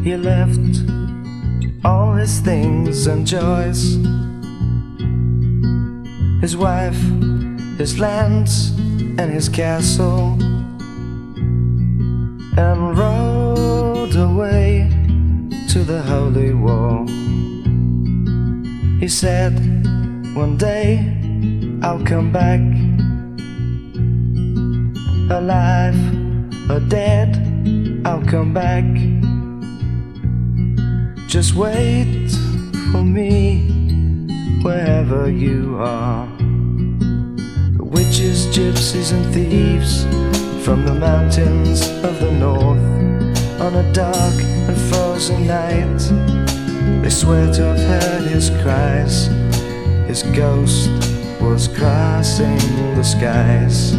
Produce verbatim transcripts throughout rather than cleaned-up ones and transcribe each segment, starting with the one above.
He left all his things and joys, his wife, his lands, and his castle, and rode away to the Holy War. He said, one day I'll come back, alive or dead, I'll come back. Just wait for me wherever you are. The witches, gypsies and thieves from the mountains of the north, on a dark and frozen night, they swear to have heard his cries. His ghost was crossing the skies.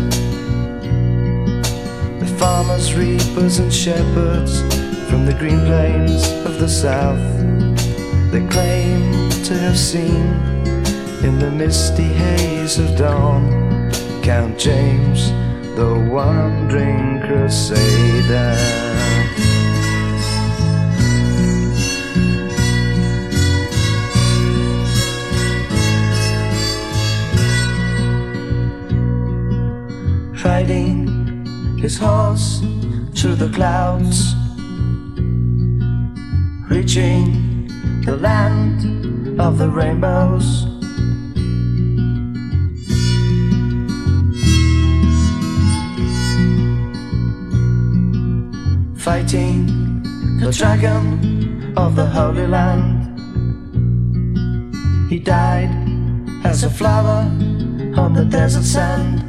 The farmers, reapers and shepherds from the green plains of the south, they claim to have seen in the misty haze of dawn Count James, the wandering crusader. Riding his horse through the clouds, reaching the land of the rainbows. Fighting the dragon of the Holy Land. He died as a flower on the desert sand.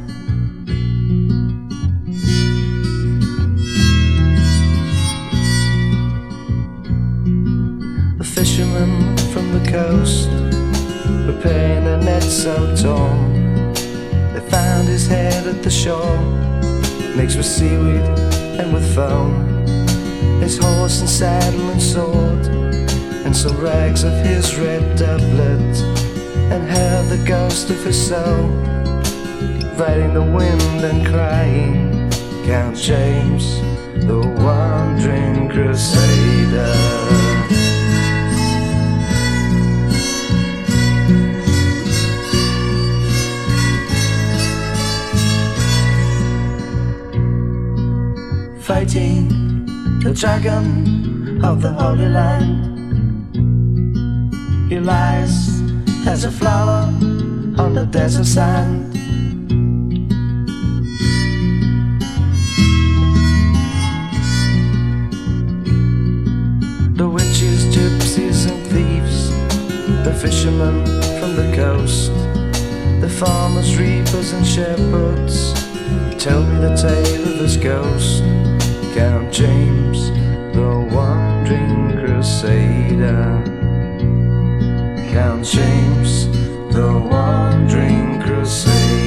The fishermen from the coast, repairing their nets so torn, they found his head at the shore, mixed with seaweed and with foam. His horse and saddle and sword, and some rags of his red doublet, and heard the ghost of his soul riding the wind and crying, Count James, the wandering crusader. Fighting the dragon of the Holy Land. He lies as a flower on the desert sand. The witches, gypsies and thieves, the fishermen from the coast, the farmers, reapers and shepherds, tell me the tale of this ghost, Count James, the wandering crusader. Count James, the wandering crusader.